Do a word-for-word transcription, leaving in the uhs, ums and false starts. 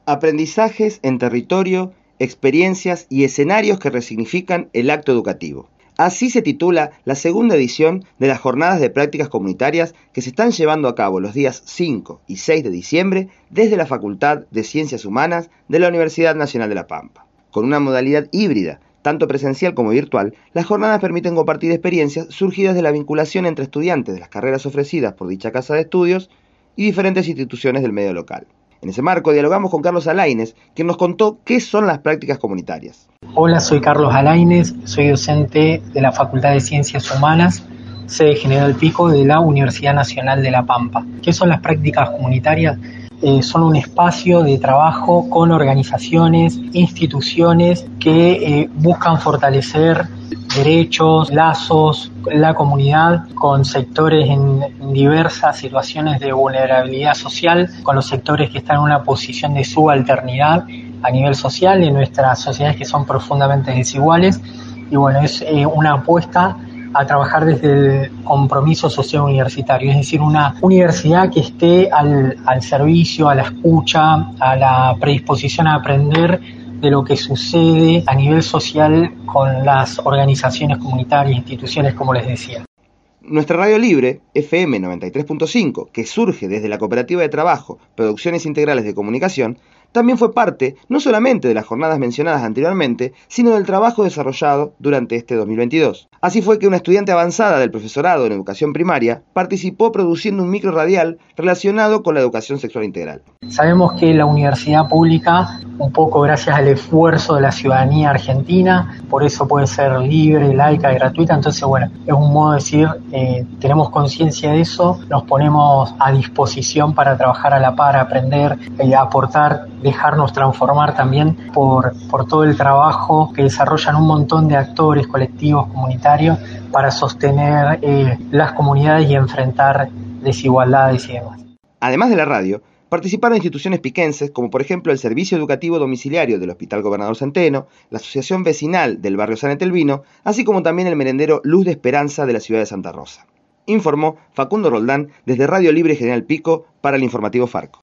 Aprendizajes en territorio, experiencias y escenarios que resignifican el acto educativo. Así se titula la segunda edición de las jornadas de prácticas comunitarias que se están llevando a cabo los días cinco y seis de diciembre desde la Facultad de Ciencias Humanas de la Universidad Nacional de La Pampa. Con una modalidad híbrida, tanto presencial como virtual, las jornadas permiten compartir experiencias surgidas de la vinculación entre estudiantes de las carreras ofrecidas por dicha casa de estudios y diferentes instituciones del medio local. En ese marco dialogamos con Carlos Alaines, quien nos contó qué son las prácticas comunitarias. Hola, soy Carlos Alaines, soy docente de la Facultad de Ciencias Humanas, sede General Pico de la Universidad Nacional de La Pampa. ¿Qué son las prácticas comunitarias? Eh, son un espacio de trabajo con organizaciones, instituciones que eh, buscan fortalecer derechos, lazos, la comunidad con sectores en, en diversas situaciones de vulnerabilidad social, con los sectores que están en una posición de subalternidad a nivel social en nuestras sociedades que son profundamente desiguales. Y bueno, es eh, una apuesta a trabajar desde el compromiso social universitario, es decir, una universidad que esté al, al servicio, a la escucha, a la predisposición a aprender de lo que sucede a nivel social con las organizaciones comunitarias, instituciones, como les decía. Nuestra radio libre, F M noventa y tres punto cinco, que surge desde la Cooperativa de Trabajo Producciones Integrales de Comunicación, también fue parte no solamente de las jornadas mencionadas anteriormente, sino del trabajo desarrollado durante este dos mil veintidós. Así fue que una estudiante avanzada del profesorado en educación primaria participó produciendo un micro radial relacionado con la educación sexual integral. Sabemos que la universidad pública, un poco gracias al esfuerzo de la ciudadanía argentina, por eso puede ser libre, laica y gratuita, entonces bueno, es un modo de decir, eh, tenemos conciencia de eso, nos ponemos a disposición para trabajar a la par, aprender y aportar, dejarnos transformar también por, por todo el trabajo que desarrollan un montón de actores, colectivos, comunitarios, para sostener eh, las comunidades y enfrentar desigualdades y demás. Además de la radio, participaron instituciones piquenses como por ejemplo el Servicio Educativo Domiciliario del Hospital Gobernador Centeno, la Asociación Vecinal del Barrio San Etelvino, así como también el merendero Luz de Esperanza de la ciudad de Santa Rosa. Informó Facundo Roldán desde Radio Libre General Pico para el Informativo Farco.